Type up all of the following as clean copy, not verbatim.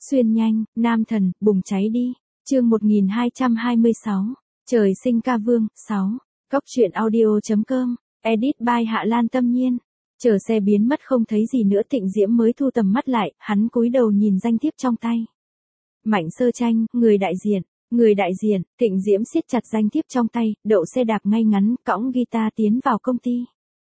Xuyên nhanh, nam thần, bùng cháy đi. Chương 1226. Trời sinh ca vương, 6. Cóc truyện audio.com. Edit by Hạ Lan Tâm Nhiên. Chờ xe biến mất không thấy gì nữa, Thịnh Diễm mới thu tầm mắt lại, hắn cúi đầu nhìn danh thiếp trong tay. Mạnh Sơ Tranh, người đại diện. Người đại diện. Thịnh Diễm siết chặt danh thiếp trong tay, đậu xe đạp ngay ngắn, cõng guitar tiến vào công ty.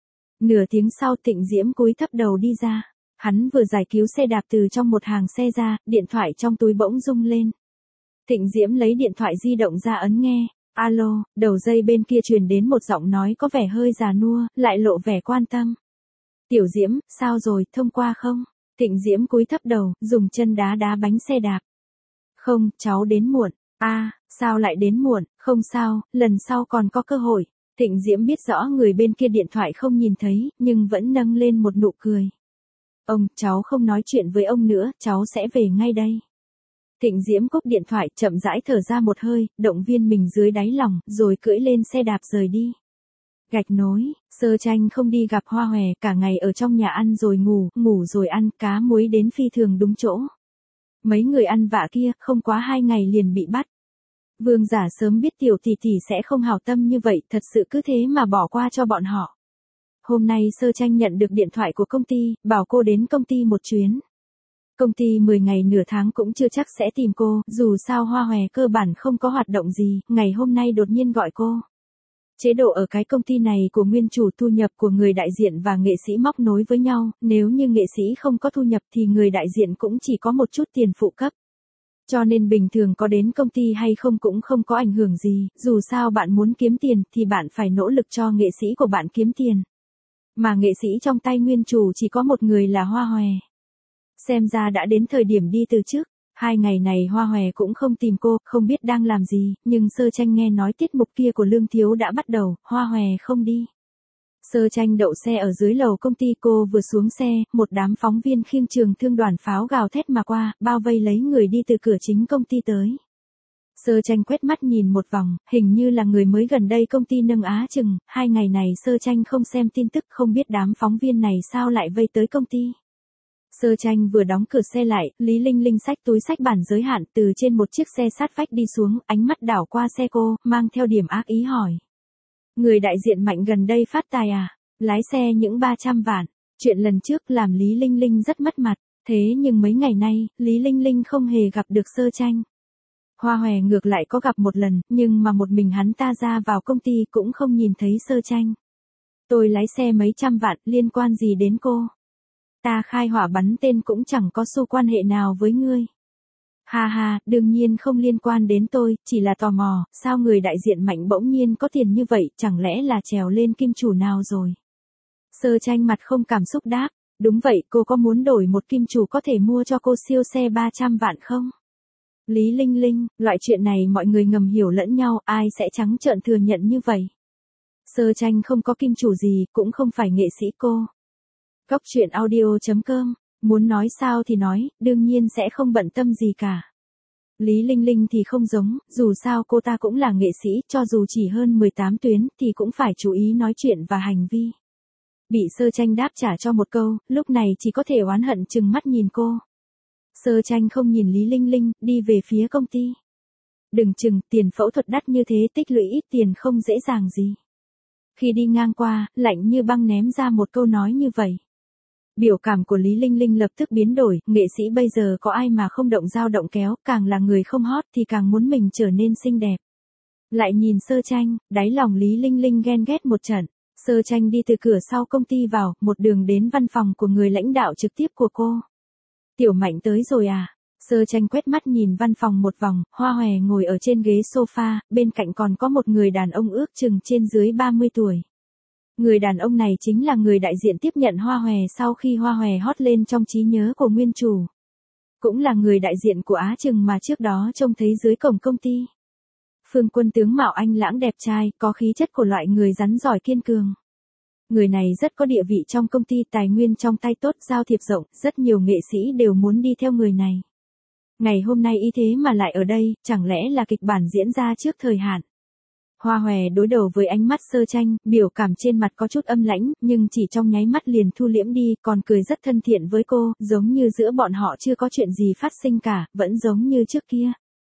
Nửa tiếng sau, Thịnh Diễm cúi thấp đầu đi ra. Hắn vừa giải cứu xe đạp từ trong một hàng xe ra, điện thoại trong túi bỗng rung lên. Thịnh Diễm lấy điện thoại di động ra ấn nghe. Alo, đầu dây bên kia truyền đến một giọng nói có vẻ hơi già nua, lại lộ vẻ quan tâm. Tiểu Diễm, sao rồi, thông qua không? Thịnh Diễm cúi thấp đầu, dùng chân đá đá bánh xe đạp. Không, cháu đến muộn. Sao lại đến muộn? Không sao, lần sau còn có cơ hội. Thịnh Diễm biết rõ người bên kia điện thoại không nhìn thấy, nhưng vẫn nâng lên một nụ cười. Ông, cháu không nói chuyện với ông nữa, cháu sẽ về ngay đây. Thịnh Diễm cúp điện thoại, chậm rãi thở ra một hơi, động viên mình dưới đáy lòng, rồi cưỡi lên xe đạp rời đi. Gạch nối, Sơ Tranh không đi gặp Hoa Hòe, cả ngày ở trong nhà ăn rồi ngủ, ngủ rồi ăn, cá muối đến phi thường đúng chỗ. Mấy người ăn vạ kia, không quá 2 ngày liền bị bắt. Vương Giả sớm biết tiểu tỷ tỷ sẽ không hảo tâm như vậy, thật sự cứ thế mà bỏ qua cho bọn họ. Hôm nay Sơ Tranh nhận được điện thoại của công ty, bảo cô đến công ty một chuyến. Công ty 10 ngày nửa tháng cũng chưa chắc sẽ tìm cô, dù sao Hoa Hòe cơ bản không có hoạt động gì, ngày hôm nay đột nhiên gọi cô. Chế độ ở cái công ty này của nguyên chủ thu nhập của người đại diện và nghệ sĩ móc nối với nhau, nếu như nghệ sĩ không có thu nhập thì người đại diện cũng chỉ có một chút tiền phụ cấp. Cho nên bình thường có đến công ty hay không cũng không có ảnh hưởng gì, dù sao bạn muốn kiếm tiền thì bạn phải nỗ lực cho nghệ sĩ của bạn kiếm tiền. Mà nghệ sĩ trong tay nguyên chủ chỉ có một người là Hoa Hòe. Xem ra đã đến thời điểm đi từ trước. 2 ngày này Hoa Hòe cũng không tìm cô, không biết đang làm gì, nhưng Sơ Tranh nghe nói tiết mục kia của Lương Thiếu đã bắt đầu, Hoa Hòe không đi. Sơ Tranh đậu xe ở dưới lầu công ty, cô vừa xuống xe, một đám phóng viên khiêng trường thương đoàn pháo gào thét mà qua, bao vây lấy người đi từ cửa chính công ty tới. Sơ Tranh quét mắt nhìn một vòng, hình như là người mới gần đây công ty nâng Á chừng, 2 ngày này Sơ Tranh không xem tin tức, không biết đám phóng viên này sao lại vây tới công ty. Sơ Tranh vừa đóng cửa xe lại, Lý Linh Linh xách túi xách bản giới hạn từ trên một chiếc xe sát vách đi xuống, ánh mắt đảo qua xe cô, mang theo điểm ác ý hỏi. Người đại diện Mạnh gần đây phát tài à? Lái xe những 300 vạn. Chuyện lần trước làm Lý Linh Linh rất mất mặt, thế nhưng mấy ngày nay, Lý Linh Linh không hề gặp được Sơ Tranh. Hoa Hòe ngược lại có gặp một lần, nhưng mà một mình hắn ta ra vào công ty cũng không nhìn thấy Sơ Tranh. Tôi lái xe mấy trăm vạn, liên quan gì đến cô? Ta khai hỏa bắn tên cũng chẳng có xu quan hệ nào với ngươi. Ha ha, đương nhiên không liên quan đến tôi, chỉ là tò mò, sao người đại diện Mạnh bỗng nhiên có tiền như vậy, chẳng lẽ là trèo lên kim chủ nào rồi? Sơ Tranh mặt không cảm xúc đáp, đúng vậy, cô có muốn đổi một kim chủ có thể mua cho cô siêu xe 300 vạn không? Lý Linh Linh, loại chuyện này mọi người ngầm hiểu lẫn nhau, ai sẽ trắng trợn thừa nhận như vậy? Sơ Tranh không có kim chủ gì, cũng không phải nghệ sĩ cô. Cóc truyện audio.com, muốn nói sao thì nói, đương nhiên sẽ không bận tâm gì cả. Lý Linh Linh thì không giống, dù sao cô ta cũng là nghệ sĩ, cho dù chỉ hơn 18 tuyến thì cũng phải chú ý nói chuyện và hành vi. Bị Sơ Tranh đáp trả cho một câu, lúc này chỉ có thể oán hận chừng mắt nhìn cô. Sơ Tranh không nhìn Lý Linh Linh, đi về phía công ty. Đừng chừng, tiền phẫu thuật đắt như thế, tích lũy ít tiền không dễ dàng gì. Khi đi ngang qua, lạnh như băng ném ra một câu nói như vậy. Biểu cảm của Lý Linh Linh lập tức biến đổi, nghệ sĩ bây giờ có ai mà không động dao động kéo, càng là người không hot thì càng muốn mình trở nên xinh đẹp. Lại nhìn Sơ Tranh, đáy lòng Lý Linh Linh ghen ghét một trận. Sơ Tranh đi từ cửa sau công ty vào, một đường đến văn phòng của người lãnh đạo trực tiếp của cô. Tiểu Mạnh tới rồi à? Sơ Tranh quét mắt nhìn văn phòng một vòng, Hoa Hòe ngồi ở trên ghế sofa, bên cạnh còn có một người đàn ông ước chừng trên dưới 30 tuổi. Người đàn ông này chính là người đại diện tiếp nhận Hoa Hòe sau khi Hoa Hòe hot lên trong trí nhớ của nguyên chủ. Cũng là người đại diện của Á Chừng mà trước đó trông thấy dưới cổng công ty. Phương Quân tướng mạo anh lãng đẹp trai, có khí chất của loại người rắn giỏi kiên cường. Người này rất có địa vị trong công ty, tài nguyên trong tay tốt, giao thiệp rộng, rất nhiều nghệ sĩ đều muốn đi theo người này. Ngày hôm nay y thế mà lại ở đây, chẳng lẽ là kịch bản diễn ra trước thời hạn. Hoa Hòe đối đầu với ánh mắt Sơ Tranh, biểu cảm trên mặt có chút âm lãnh, nhưng chỉ trong nháy mắt liền thu liễm đi, còn cười rất thân thiện với cô, giống như giữa bọn họ chưa có chuyện gì phát sinh cả, vẫn giống như trước kia.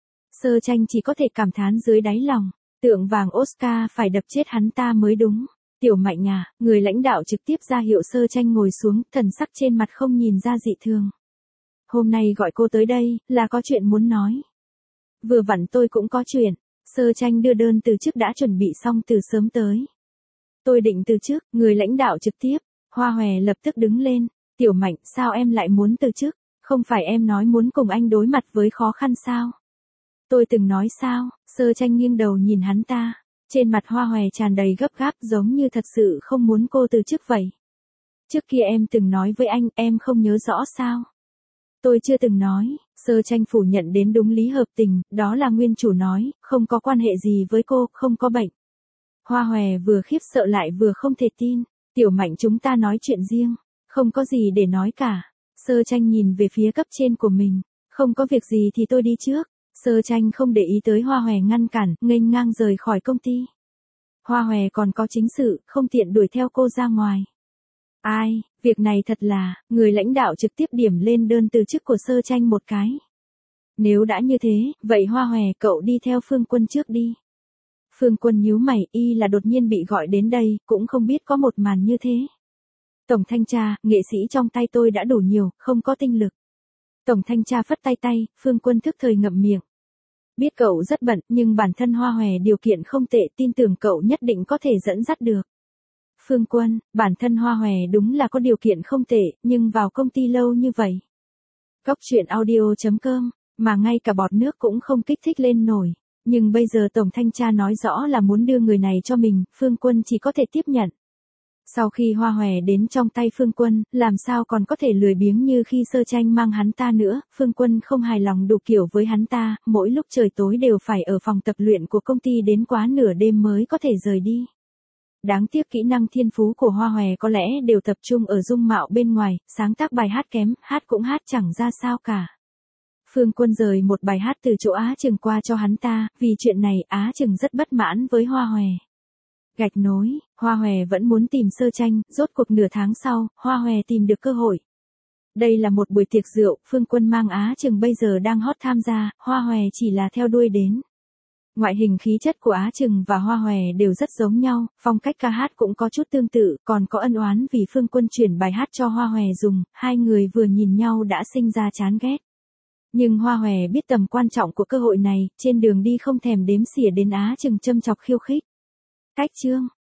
Sơ Tranh chỉ có thể cảm thán dưới đáy lòng, tượng vàng Oscar phải đập chết hắn ta mới đúng. Tiểu Mạnh à, người lãnh đạo trực tiếp ra hiệu Sơ Tranh ngồi xuống, thần sắc trên mặt không nhìn ra dị thường. Hôm nay gọi cô tới đây, là có chuyện muốn nói. Vừa vặn tôi cũng có chuyện. Sơ Tranh đưa đơn từ chức đã chuẩn bị xong từ sớm tới. Tôi định từ chức, người lãnh đạo trực tiếp. Hoa Hòe lập tức đứng lên. Tiểu Mạnh, sao em lại muốn từ chức? Không phải em nói muốn cùng anh đối mặt với khó khăn sao? Tôi từng nói sao? Sơ Tranh nghiêng đầu nhìn hắn ta. Trên mặt Hoa Hòe tràn đầy gấp gáp giống như thật sự không muốn cô từ chức vậy. Trước kia em từng nói với anh, em không nhớ rõ sao? Tôi chưa từng nói, Sơ Tranh phủ nhận đến đúng lý hợp tình, đó là nguyên chủ nói, không có quan hệ gì với cô, không có bệnh. Hoa Hòe vừa khiếp sợ lại vừa không thể tin, Tiểu Mạnh chúng ta nói chuyện riêng, không có gì để nói cả. Sơ Tranh nhìn về phía cấp trên của mình, không có việc gì thì tôi đi trước. Sơ Tranh không để ý tới Hoa Hòe ngăn cản, nghênh ngang rời khỏi công ty. Hoa Hòe còn có chính sự, không tiện đuổi theo cô ra ngoài. Ai, việc này thật là, người lãnh đạo trực tiếp điểm lên đơn từ chức của Sơ Tranh một cái. Nếu đã như thế, vậy Hoa Hòe cậu đi theo Phương Quân trước đi. Phương Quân nhíu mày, y là đột nhiên bị gọi đến đây, cũng không biết có một màn như thế. Tổng thanh tra, nghệ sĩ trong tay tôi đã đủ nhiều, không có tinh lực. Tổng thanh tra phất tay tay, Phương Quân thức thời ngậm miệng. Biết cậu rất bận, nhưng bản thân Hoa Hòe điều kiện không tệ, tin tưởng cậu nhất định có thể dẫn dắt được. Phương Quân, bản thân Hoa Hòe đúng là có điều kiện không tệ, nhưng vào công ty lâu như vậy. Góc truyện audio.com, mà ngay cả bọt nước cũng không kích thích lên nổi. Nhưng bây giờ Tổng thanh tra nói rõ là muốn đưa người này cho mình, Phương Quân chỉ có thể tiếp nhận. Sau khi Hoa Hòe đến trong tay Phương Quân, làm sao còn có thể lười biếng như khi Sơ Tranh mang hắn ta nữa, Phương Quân không hài lòng đủ kiểu với hắn ta, mỗi lúc trời tối đều phải ở phòng tập luyện của công ty đến quá nửa đêm mới có thể rời đi. Đáng tiếc kỹ năng thiên phú của Hoa Hòe có lẽ đều tập trung ở dung mạo bên ngoài, sáng tác bài hát kém, hát cũng hát chẳng ra sao cả. Phương Quân rời một bài hát từ chỗ Á Trừng qua cho hắn ta, vì chuyện này Á Trừng rất bất mãn với Hoa Hòe. Gạch nối, Hoa Hòe vẫn muốn tìm Sơ Tranh, rốt cuộc nửa tháng sau, Hoa Hòe tìm được cơ hội. Đây là một buổi tiệc rượu, Phương Quân mang Á Trừng bây giờ đang hot tham gia, Hoa Hòe chỉ là theo đuôi đến. Ngoại hình khí chất của Á Trừng và Hoa Hòe đều rất giống nhau, phong cách ca hát cũng có chút tương tự, còn có ân oán vì Phương Quân chuyển bài hát cho Hoa Hòe dùng, hai người vừa nhìn nhau đã sinh ra chán ghét. Nhưng Hoa Hòe biết tầm quan trọng của cơ hội này, trên đường đi không thèm đếm xỉa đến Á Trừng châm chọc khiêu khích. Cách chương